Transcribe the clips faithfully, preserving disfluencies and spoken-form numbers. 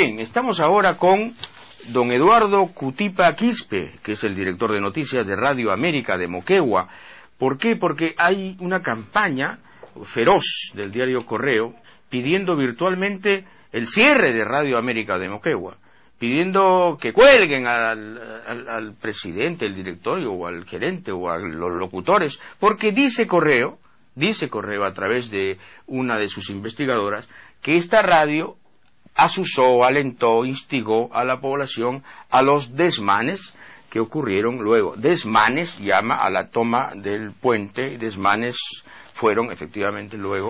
Bien, estamos ahora con don Eduardo Cutipa Quispe, que es el director de noticias de Radio América de Moquegua. ¿Por qué? Porque hay una campaña feroz del diario Correo pidiendo virtualmente el cierre de Radio América de Moquegua, pidiendo que cuelguen al, al, al presidente, el directorio, o al gerente, o a los locutores, porque dice Correo, dice Correo a través de una de sus investigadoras, que esta radio asusó, alentó, instigó a la población a los desmanes que ocurrieron luego. Desmanes llama a la toma del puente, desmanes fueron efectivamente luego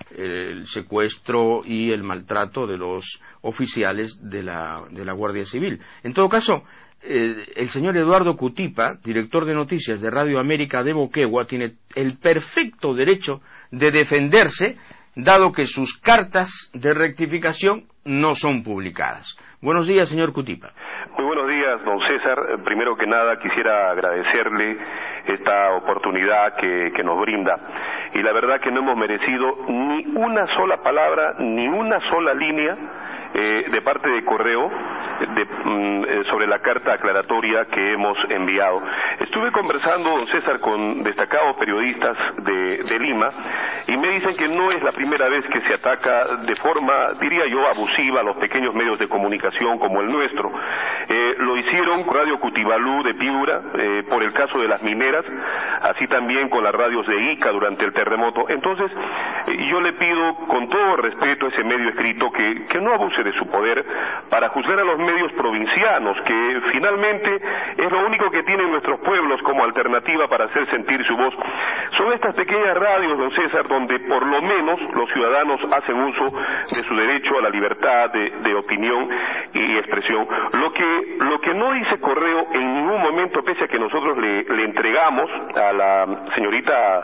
el secuestro y el maltrato de los oficiales de la, de la Guardia Civil. En todo caso, eh, el señor Eduardo Cutipa, director de noticias de Radio América de Moquegua, tiene el perfecto derecho de defenderse, dado que sus cartas de rectificación no son publicadas. Buenos días, señor Cutipa. Muy buenos días, don César. Primero que nada quisiera agradecerle esta oportunidad que, que nos brinda. Y la verdad que no hemos merecido ni una sola palabra, ni una sola línea eh, de parte de Correo de, mm, sobre la carta aclaratoria que hemos enviado. Estuve conversando, don César, con destacados periodistas de, de Lima, y me dicen que no es la primera vez que se ataca de forma, diría yo, abusiva a los pequeños medios de comunicación como el nuestro. Eh, lo hicieron con Radio Cutibalú de Piura, eh, por el caso de las mineras, así también con las radios de Ica durante el terremoto. Entonces, eh, yo le pido con todo respeto a ese medio escrito que, que no abuse de su poder para juzgar a los medios provincianos, que finalmente es lo único que tienen nuestros pueblos como alternativa para hacer sentir su voz. Son estas pequeñas radios, don César, donde por lo menos los ciudadanos hacen uso de su derecho a la libertad de, de opinión y expresión. Lo que, lo que no dice Correo en ningún momento, pese a que nosotros le, le entregamos a la señorita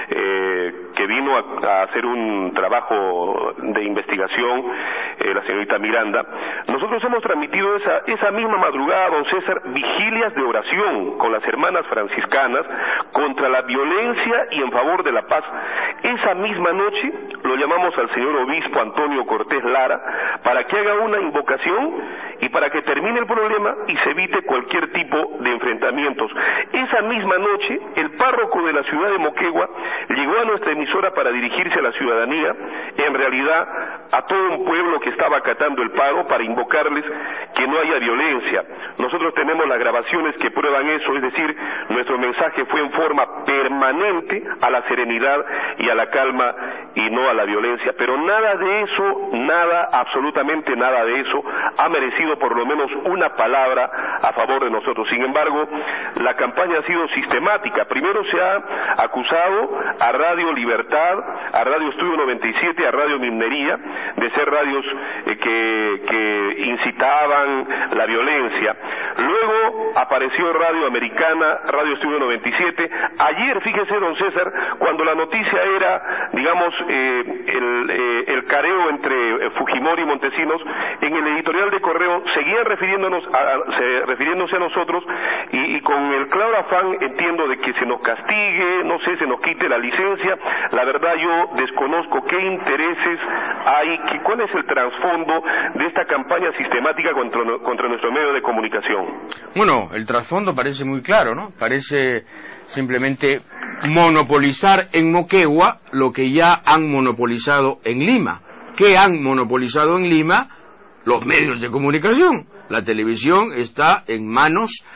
eh, que vino a, a hacer un trabajo de investigación, eh, la señorita Miranda, nosotros hemos transmitido esa, esa misma madrugada, don César, vigilias de oración con las hermanas franciscanas contra la violencia y en favor de la paz. Esa misma noche lo llamamos al señor obispo Antonio Cortés Lara para que haga una invocación y para que termine el problema y se evite cualquier tipo de enfrentamientos. Esa misma noche, el párroco de la ciudad de Moquegua llegó a nuestra emisora para dirigirse a la ciudadanía, en realidad a todo un pueblo que estaba acatando el paro, para invocarles que no haya violencia. Nosotros tenemos las grabaciones que prueban eso, es decir, nuestro mensaje fue en forma permanente a la serenidad y a la calma y no a la violencia, pero nada de eso, nada, absolutamente nada de eso ha merecido por lo menos una palabra a favor de nosotros. Sin embargo, la campaña ha sido sistemática. Primero se ha acusado a Radio Libertad, a Radio Estudio noventa y siete, a Radio Minería, de ser radios eh, que, que incitaban la violencia. Luego apareció Radio Americana, Radio Estudio noventa y siete. Ayer, fíjese, don César, cuando la noticia era, digamos, eh, el, eh, el careo entre eh, Fujimori y Montesinos, en el editorial de Correo seguían refiriéndonos a, a, se, refiriéndose a nosotros y, y con el claro afán, entiendo, de que se nos castigue, no sé, se nos quite la licencia. La verdad yo desconozco qué intereses hay, que, cuál es el trasfondo de esta campaña sistemática contra, contra nuestro medio de comunicación. Bueno, el trasfondo parece muy claro, ¿no? Parece simplemente monopolizar en Moquegua lo que ya han monopolizado en Lima. ¿Qué han monopolizado en Lima? Los medios de comunicación. La televisión está en manos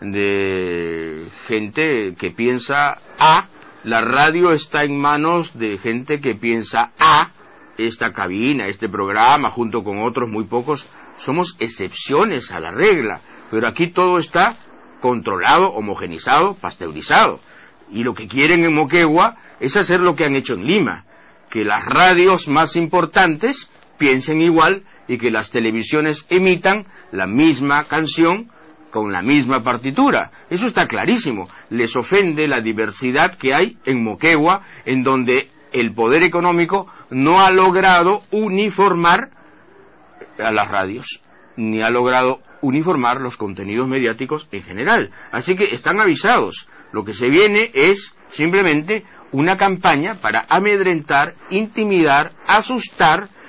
de gente que piensa A, la radio está en manos de gente que piensa A. Esta cabina, este programa, junto con otros muy pocos, somos excepciones a la regla, pero aquí todo está controlado, homogenizado, pasteurizado. Y lo que quieren en Moquegua es hacer lo que han hecho en Lima, que las radios más importantes piensen igual y que las televisiones emitan la misma canción con la misma partitura. Eso está clarísimo. Les ofende la diversidad que hay en Moquegua, en donde el poder económico no ha logrado uniformar a las radios, ni ha logrado uniformar los contenidos mediáticos en general. Así que están avisados. Lo que se viene es simplemente una campaña para amedrentar, intimidar, asustar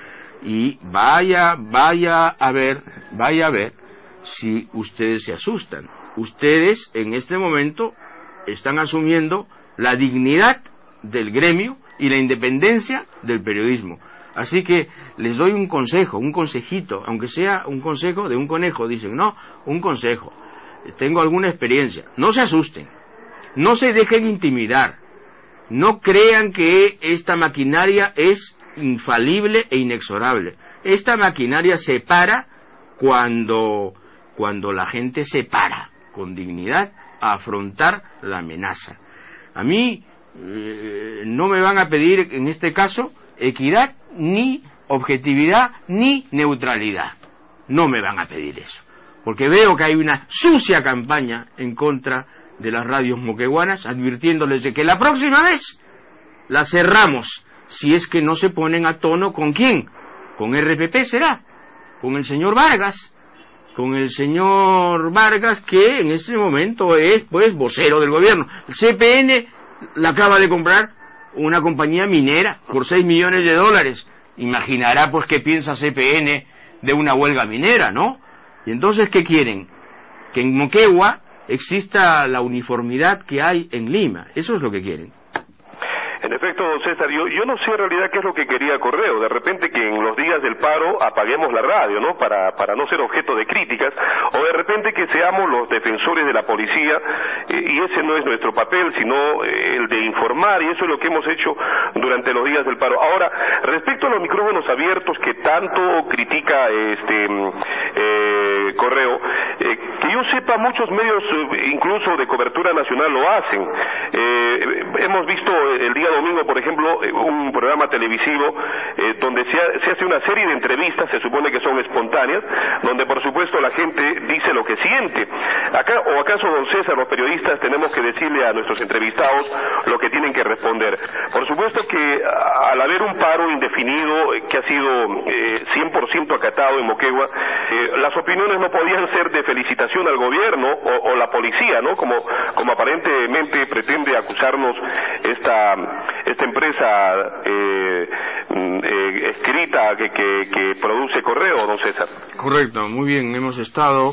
y vaya, vaya a ver, vaya a ver si ustedes se asustan. Ustedes en este momento están asumiendo la dignidad del gremio y la independencia del periodismo. Así que les doy un consejo, un consejito, aunque sea un consejo de un conejo, dicen, no, un consejo. Tengo alguna experiencia. No se asusten, no se dejen intimidar, no crean que esta maquinaria es infalible e inexorable. Esta maquinaria se para cuando, cuando la gente se para con dignidad a afrontar la amenaza. A mí eh, no me van a pedir en este caso equidad, ni objetividad, ni neutralidad. No me van a pedir eso, porque veo que hay una sucia campaña en contra de las radios moqueguanas, advirtiéndoles de que la próxima vez la cerramos, si es que no se ponen a tono. ¿Con quién? Con R P P será, con el señor Vargas, con el señor Vargas, que en este momento es, pues, vocero del gobierno. El C P N la acaba de comprar una compañía minera por seis millones de dólares. Imaginará, pues, qué piensa C P N de una huelga minera, ¿no? Y entonces, ¿qué quieren? Que en Moquegua exista la uniformidad que hay en Lima. Eso es lo que quieren. En efecto, don César, yo, yo no sé en realidad qué es lo que quería Correo. De repente que en los días del paro apaguemos la radio, ¿no? Para, para no ser objeto de críticas, o de repente que seamos los defensores de la policía, eh, y ese no es nuestro papel, sino eh, el de informar, y eso es lo que hemos hecho durante los días del paro. Ahora, respecto a los micrófonos abiertos que tanto critica este eh, Correo, eh, que yo sepa, muchos medios, incluso de cobertura nacional, lo hacen. Eh, hemos visto el día domingo, por ejemplo, un programa televisivo eh, donde se, ha, se hace una serie de entrevistas, se supone que son espontáneas, donde por supuesto la gente dice lo que siente. Acá, o acaso, don César, los periodistas tenemos que decirle a nuestros entrevistados lo que tienen que responder. Por supuesto que al haber un paro indefinido eh, que ha sido eh, cien por ciento acatado en Moquegua, eh, las opiniones no podían ser de felicitación al gobierno o, o la policía, ¿no? Como, como aparentemente pretende acusarnos esta esta empresa eh, eh, escrita que, que, que produce Correo, don César. Correcto, muy bien. Hemos estado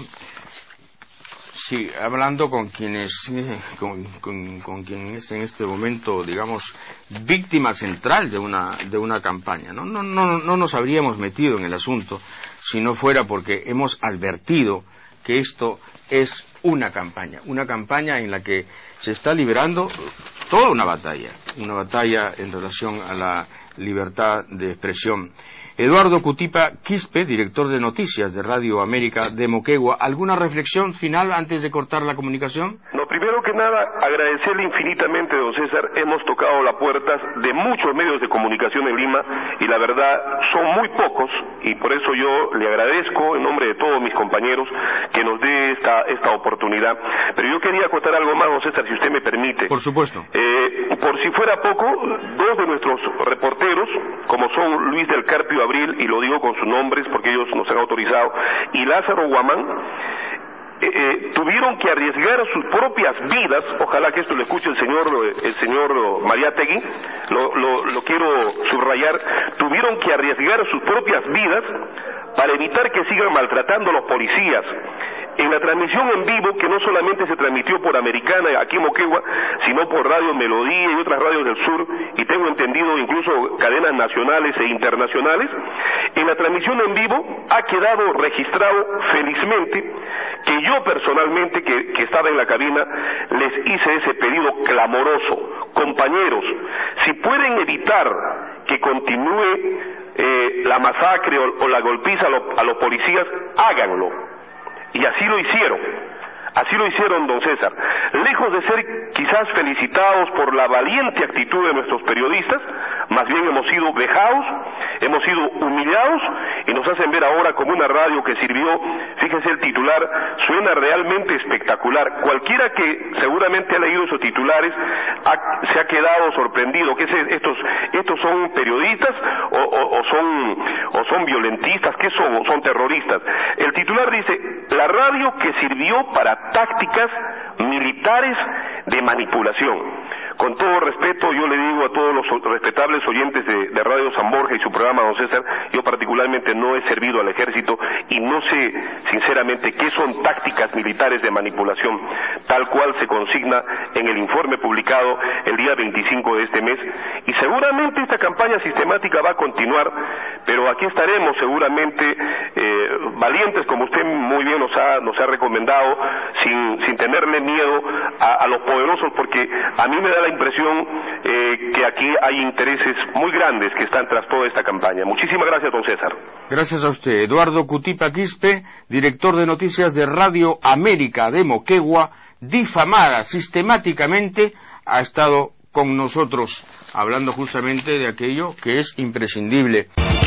sí hablando con quienes con, con, con quien es en este momento, digamos, víctima central de una de una campaña, ¿no? No, no, no nos habríamos metido en el asunto si no fuera porque hemos advertido que esto es una campaña, una campaña en la que se está librando toda una batalla, una batalla en relación a la libertad de expresión. Eduardo Cutipa Quispe, director de noticias de Radio América de Moquegua, ¿alguna reflexión final antes de cortar la comunicación? No, primero que nada, agradecerle infinitamente, don César. Hemos tocado las puertas de muchos medios de comunicación en Lima y la verdad son muy pocos, y por eso yo le agradezco en nombre de todos mis compañeros que nos dé esta, esta oportunidad. Pero yo quería acotar algo más, don César, si usted me permite. Por supuesto. Eh, por si fuera poco, dos de nuestros reporteros, como son Luis del Carpio Abril, y lo digo con sus nombres porque ellos nos han autorizado, y Lázaro Guamán, eh, eh, tuvieron que arriesgar sus propias vidas. Ojalá que esto lo escuche el señor el señor Mariátegui, lo, lo, lo quiero subrayar. Tuvieron que arriesgar sus propias vidas para evitar que sigan maltratando a los policías. En la transmisión en vivo, que no solamente se transmitió por Americana aquí en Moquegua, sino por Radio Melodía y otras radios del sur, y tengo entendido incluso cadenas nacionales e internacionales, en la transmisión en vivo ha quedado registrado felizmente que yo personalmente, que, que estaba en la cabina, les hice ese pedido clamoroso: compañeros, si pueden evitar que continúe eh, la masacre o, o la golpiza a, lo, a los policías, háganlo. Y así lo hicieron, así lo hicieron, don César. Lejos de ser quizás felicitados por la valiente actitud de nuestros periodistas, más bien hemos sido vejados, hemos sido humillados, y nos hacen ver ahora como una radio que sirvió. Fíjense, el titular suena realmente espectacular. Cualquiera que seguramente ha leído esos titulares ha, se ha quedado sorprendido. ¿Qué es estos, estos son periodistas o, o, o son o son violentistas? ¿Qué son? ¿O son terroristas? El titular dice: la radio que sirvió para tácticas militares de manipulación. Con todo respeto, yo le digo a todos los respetables oyentes de, de Radio San Borja y su programa, don César, yo particularmente no he servido al ejército y no sé, sinceramente, qué son tácticas militares de manipulación, tal cual se consigna en el informe publicado el día veinticinco de este mes, y seguramente esta campaña sistemática va a continuar, pero aquí estaremos seguramente eh, valientes, como usted muy bien nos ha, nos ha recomendado, sin, sin tenerle miedo a, a los poderosos, porque a mí me da la impresión eh, que aquí hay intereses muy grandes que están tras toda esta campaña. Muchísimas gracias, don César. Gracias a usted. Eduardo Cutipa Quispe, director de noticias de Radio América de Moquegua, difamada sistemáticamente, ha estado con nosotros hablando justamente de aquello que es imprescindible.